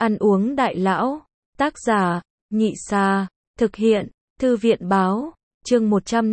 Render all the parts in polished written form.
Ăn uống đại lão. Tác giả, Nhị Xà. Thực hiện, Thư viện báo. Chương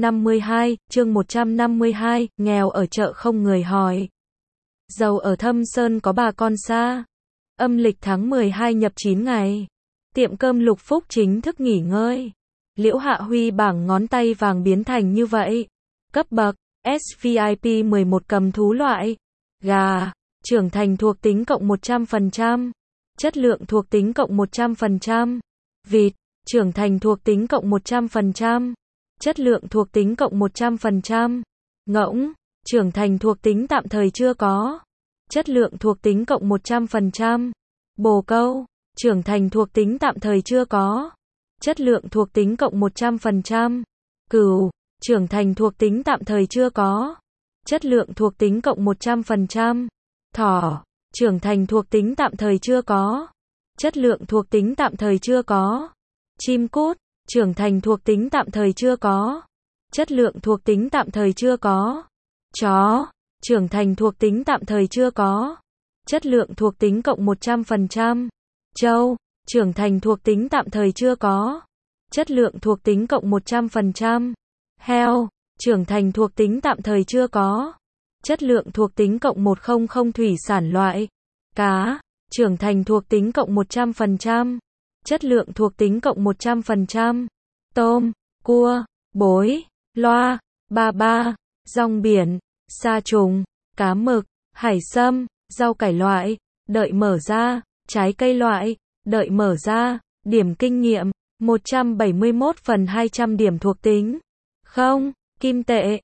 152, nghèo ở chợ không người hỏi. Giàu ở Thâm Sơn có bà con xa. Âm lịch tháng 12 nhập 9 ngày. Tiệm cơm Lục Phúc chính thức nghỉ ngơi. Liễu Hạ Huy bảng ngón tay vàng biến thành như vậy. Cấp bậc, SVIP 11 cầm thú loại. Gà, trưởng thành thuộc tính cộng 100%. Chất lượng thuộc tính cộng 100%. Vịt, trưởng thành thuộc tính cộng 100%. Chất lượng thuộc tính cộng 100%. Ngỗng, trưởng thành thuộc tính tạm thời chưa có. Chất lượng thuộc tính cộng 100%. Bồ câu, trưởng thành thuộc tính tạm thời chưa có. Chất lượng thuộc tính cộng 100%. Cừu, trưởng thành thuộc tính tạm thời chưa có. Chất lượng thuộc tính cộng 100%. Thỏ, trưởng thành thuộc tính tạm thời chưa có. Chất lượng thuộc tính tạm thời chưa có. Chim cút, trưởng thành thuộc tính tạm thời chưa có. Chất lượng thuộc tính tạm thời chưa có. Chó, trưởng thành thuộc tính tạm thời chưa có. Chất lượng thuộc tính cộng 100%. Trâu, trưởng thành thuộc tính tạm thời chưa có. Chất lượng thuộc tính cộng 100%. Heo, trưởng thành thuộc tính tạm thời chưa có. Chất lượng thuộc tính cộng 100 thủy sản loại. Cá, trưởng thành thuộc tính cộng 100%. Chất lượng thuộc tính cộng 100%. Tôm, cua, bối, loa, ba ba, rong biển, sa trùng, cá mực, hải sâm, rau cải loại, đợi mở ra, trái cây loại, đợi mở ra, điểm kinh nghiệm, 171/200 điểm thuộc tính. Không, kim tệ,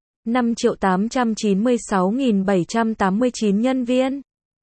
5.896.789 nhân viên.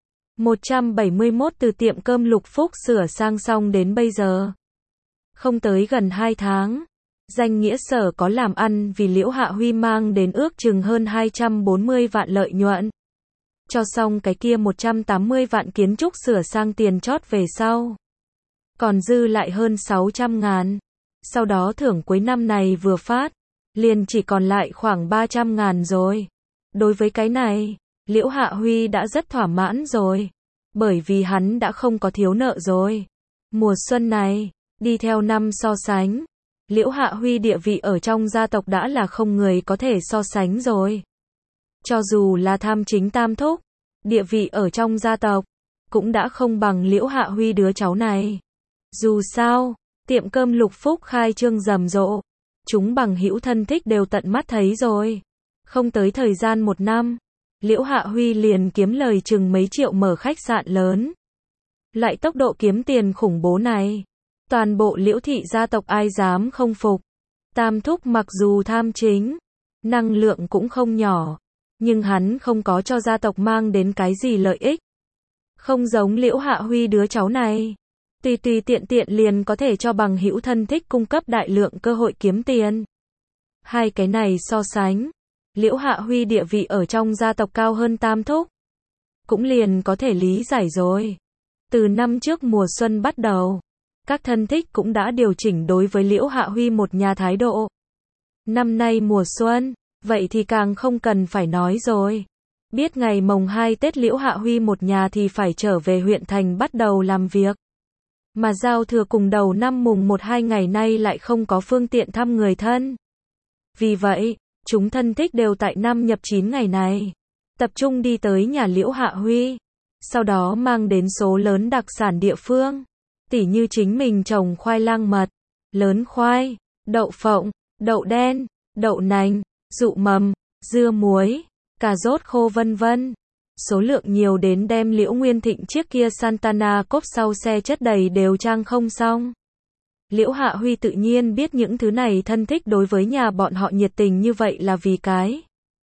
171 từ tiệm cơm Lục Phúc sửa sang xong đến bây giờ. Không tới gần 2 tháng. Danh nghĩa sở có làm ăn vì Liễu Hạ Huy mang đến ước chừng hơn 240 vạn lợi nhuận. Cho xong cái kia 180 vạn kiến trúc sửa sang tiền chót về sau. Còn dư lại hơn 600.000. Sau đó thưởng cuối năm này vừa phát, liền chỉ còn lại khoảng 300.000 rồi. Đối với cái này, Liễu Hạ Huy đã rất thỏa mãn rồi. Bởi vì hắn đã không có thiếu nợ rồi. Mùa xuân này, đi theo năm so sánh, Liễu Hạ Huy địa vị ở trong gia tộc đã là không người có thể so sánh rồi. Cho dù là Tham Chính Tam Thúc, địa vị ở trong gia tộc, cũng đã không bằng Liễu Hạ Huy đứa cháu này. Dù sao, tiệm cơm Lục Phúc khai trương rầm rộ. Chúng bằng hữu thân thích đều tận mắt thấy rồi. Không tới thời gian 1 năm, Liễu Hạ Huy liền kiếm lời chừng mấy triệu mở khách sạn lớn. Lại tốc độ kiếm tiền khủng bố này, toàn bộ Liễu thị gia tộc ai dám không phục. Tam Thúc mặc dù tham chính, năng lượng cũng không nhỏ, nhưng hắn không có cho gia tộc mang đến cái gì lợi ích. Không giống Liễu Hạ Huy đứa cháu này, tùy tiện liền có thể cho bằng hữu thân thích cung cấp đại lượng cơ hội kiếm tiền. Hai cái này so sánh, Liễu Hạ Huy địa vị ở trong gia tộc cao hơn Tam Thúc, cũng liền có thể lý giải rồi. Từ năm trước mùa xuân bắt đầu, các thân thích cũng đã điều chỉnh đối với Liễu Hạ Huy một nhà thái độ. Năm nay mùa xuân, vậy thì càng không cần phải nói rồi. Biết ngày mồng 2 Tết Liễu Hạ Huy một nhà thì phải trở về huyện thành bắt đầu làm việc. Mà giao thừa cùng đầu năm mùng 1-2 ngày nay lại không có phương tiện thăm người thân. Vì vậy, chúng thân thích đều tại năm nhập 9 ngày này, tập trung đi tới nhà Liễu Hạ Huy. Sau đó mang đến số lớn đặc sản địa phương, tỉ như chính mình trồng khoai lang mật, lớn khoai, đậu phộng, đậu đen, đậu nành, dụ mầm, dưa muối, cà rốt khô vân vân. Số lượng nhiều đến đem Liễu Nguyên Thịnh chiếc kia Santana cốp sau xe chất đầy đều trang không xong. Liễu Hạ Huy tự nhiên biết những thứ này thân thích đối với nhà bọn họ nhiệt tình như vậy là vì cái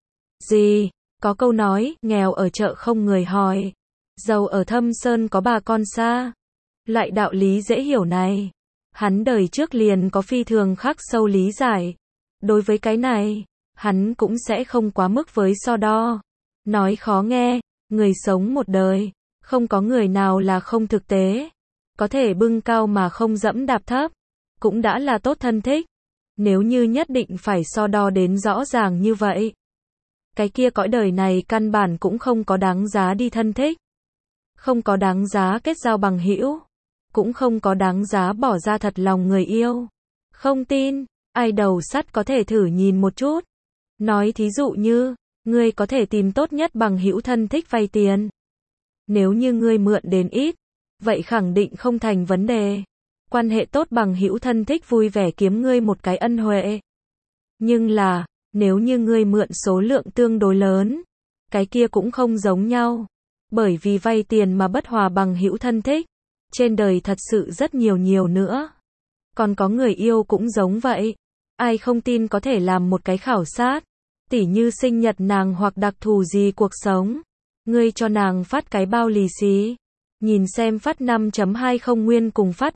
gì? Có câu nói, nghèo ở chợ không người hỏi, giàu ở Thâm Sơn có bà con xa. Loại đạo lý dễ hiểu này, hắn đời trước liền có phi thường khắc sâu lý giải. Đối với cái này, hắn cũng sẽ không quá mức với so đo. Nói khó nghe, người sống một đời, không có người nào là không thực tế. Có thể bưng cao mà không dẫm đạp thấp, cũng đã là tốt thân thích. Nếu như nhất định phải so đo đến rõ ràng như vậy, cái kia cõi đời này căn bản cũng không có đáng giá đi thân thích. Không có đáng giá kết giao bằng hữu. cũng không có đáng giá bỏ ra thật lòng người yêu. Không tin, ai đầu sắt có thể thử nhìn một chút. Nói thí dụ như, ngươi có thể tìm tốt nhất bằng hữu thân thích vay tiền. Nếu như ngươi mượn đến ít, vậy khẳng định không thành vấn đề. Quan hệ tốt bằng hữu thân thích vui vẻ kiếm ngươi một cái ân huệ. Nhưng là, nếu như ngươi mượn số lượng tương đối lớn, cái kia cũng không giống nhau. Bởi vì vay tiền mà bất hòa bằng hữu thân thích, trên đời thật sự rất nhiều nữa. Còn có người yêu cũng giống vậy. Ai không tin có thể làm một cái khảo sát, tỉ như sinh nhật nàng hoặc đặc thù gì cuộc sống. Ngươi cho nàng phát cái bao lì xì, nhìn xem phát 5.20 nguyên cùng phát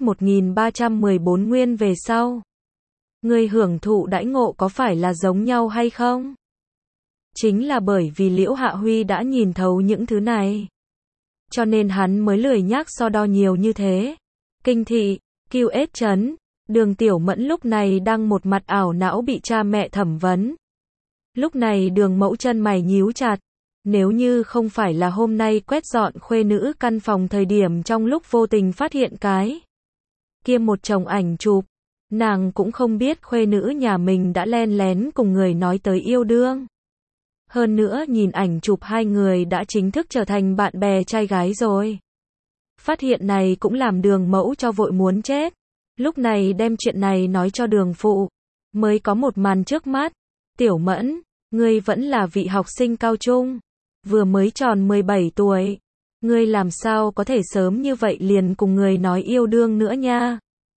1.314 nguyên về sau. Ngươi hưởng thụ đãi ngộ có phải là giống nhau hay không? Chính là bởi vì Liễu Hạ Huy đã nhìn thấu những thứ này. Cho nên hắn mới lười nhác so đo nhiều như thế. Kinh thị, QS trấn, Đường Tiểu Mẫn lúc này đang một mặt ảo não bị cha mẹ thẩm vấn. Lúc này Đường Mẫu chân mày nhíu chặt. Nếu như không phải là hôm nay quét dọn khuê nữ căn phòng thời điểm trong lúc vô tình phát hiện cái kia một chồng ảnh chụp, nàng cũng không biết khuê nữ nhà mình đã len lén cùng người nói tới yêu đương. Hơn nữa nhìn ảnh chụp hai người đã chính thức trở thành bạn bè trai gái rồi. Phát hiện này cũng làm Đường Mẫu cho vội muốn chết. Lúc này đem chuyện này nói cho Đường phụ, mới có một màn trước mắt. Tiểu Mẫn, ngươi vẫn là vị học sinh cao trung, vừa mới tròn 17 tuổi. Ngươi làm sao có thể sớm như vậy liền cùng người nói yêu đương nữa nha.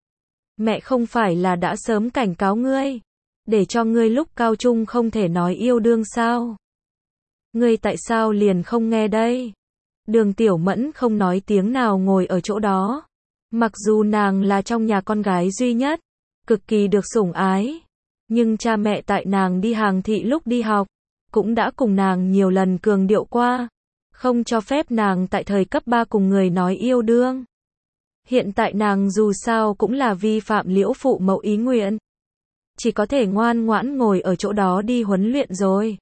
Mẹ không phải là đã sớm cảnh cáo ngươi, để cho ngươi lúc cao trung không thể nói yêu đương sao? Ngươi tại sao liền không nghe đây? Đường Tiểu Mẫn không nói tiếng nào ngồi ở chỗ đó. Mặc dù nàng là trong nhà con gái duy nhất, cực kỳ được sủng ái, nhưng cha mẹ tại nàng đi hàng thị lúc đi học, cũng đã cùng nàng nhiều lần cường điệu qua, không cho phép nàng tại thời cấp 3 cùng người nói yêu đương. Hiện tại nàng dù sao cũng là vi phạm Liễu phụ mẫu ý nguyện, chỉ có thể ngoan ngoãn ngồi ở chỗ đó đi huấn luyện rồi.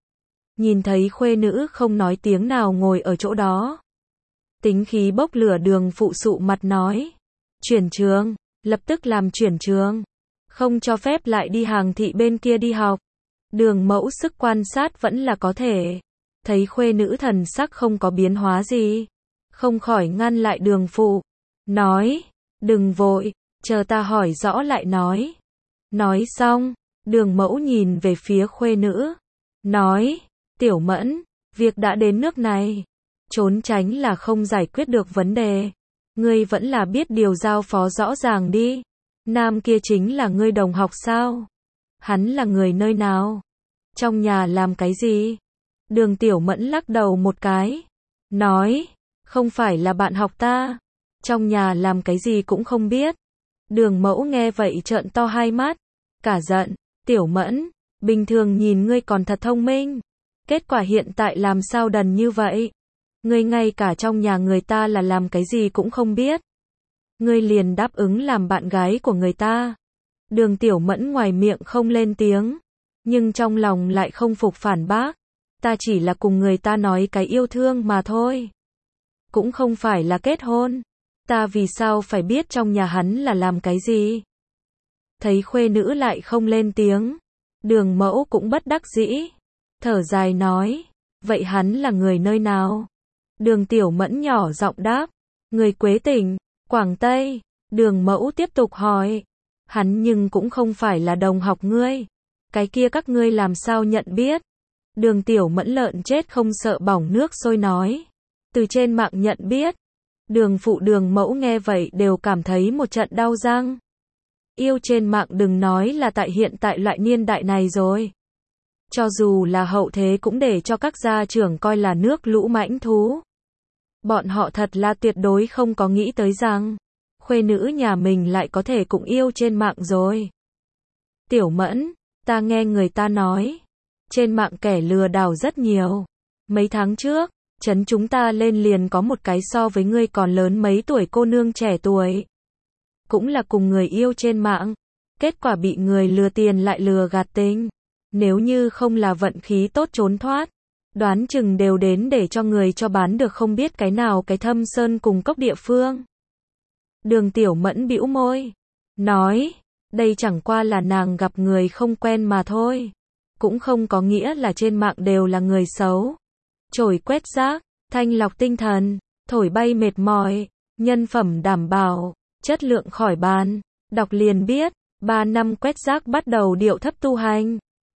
Nhìn thấy khuê nữ không nói tiếng nào ngồi ở chỗ đó, tính khí bốc lửa Đường phụ sụ mặt nói, chuyển trường, lập tức làm chuyển trường, không cho phép lại đi hàng thị bên kia đi học. Đường Mẫu sức quan sát vẫn là có thể, thấy khuê nữ thần sắc không có biến hóa gì, không khỏi ngăn lại Đường phụ, nói, đừng vội, chờ ta hỏi rõ lại nói. Nói xong, Đường Mẫu nhìn về phía khuê nữ, nói, Tiểu Mẫn, việc đã đến nước này, trốn tránh là không giải quyết được vấn đề. Ngươi vẫn là biết điều giao phó rõ ràng đi. Nam kia chính là ngươi đồng học sao? Hắn là người nơi nào? Trong nhà làm cái gì? Đường Tiểu Mẫn lắc đầu một cái, nói, không phải là bạn học ta, trong nhà làm cái gì cũng không biết. Đường Mẫu nghe vậy trợn to hai mắt, cả giận, Tiểu Mẫn, bình thường nhìn ngươi còn thật thông minh, kết quả hiện tại làm sao đần như vậy? Ngươi ngay cả trong nhà người ta là làm cái gì cũng không biết. Ngươi liền đáp ứng làm bạn gái của người ta. Đường Tiểu Mẫn ngoài miệng không lên tiếng, nhưng trong lòng lại không phục phản bác. Ta chỉ là cùng người ta nói cái yêu thương mà thôi. Cũng không phải là kết hôn. Ta vì sao phải biết trong nhà hắn là làm cái gì? Thấy khuê nữ lại không lên tiếng, Đường Mẫu cũng bất đắc dĩ, thở dài nói, vậy hắn là người nơi nào? Đường Tiểu Mẫn nhỏ giọng đáp, người Quế tỉnh, Quảng Tây. Đường Mẫu tiếp tục hỏi, hắn nhưng cũng không phải là đồng học ngươi, cái kia các ngươi làm sao nhận biết? Đường Tiểu Mẫn lợn chết không sợ bỏng nước sôi nói, từ trên mạng nhận biết. Đường phụ Đường Mẫu nghe vậy đều cảm thấy một trận đau răng. Yêu trên mạng đừng nói là tại hiện tại loại niên đại này rồi, cho dù là hậu thế cũng để cho các gia trưởng coi là nước lũ mãnh thú. Bọn họ thật là tuyệt đối không có nghĩ tới rằng khuê nữ nhà mình lại có thể cũng yêu trên mạng rồi. Tiểu Mẫn, ta nghe người ta nói, trên mạng kẻ lừa đảo rất nhiều. Mấy tháng trước, trấn chúng ta lên liền có một cái so với ngươi còn lớn mấy tuổi cô nương trẻ tuổi. Cũng là cùng người yêu trên mạng, kết quả bị người lừa tiền lại lừa gạt tình. Nếu như không là vận khí tốt trốn thoát, đoán chừng đều đến để cho người cho bán được không biết cái nào cái Thâm Sơn cùng cốc địa phương. Đường Tiểu Mẫn bĩu môi, nói, đây chẳng qua là nàng gặp người không quen mà thôi. Cũng không có nghĩa là trên mạng đều là người xấu. Chổi quét rác, thanh lọc tinh thần, thổi bay mệt mỏi, nhân phẩm đảm bảo, chất lượng khỏi bàn. Đọc liền biết, 3 năm quét rác bắt đầu điệu thấp tu hành.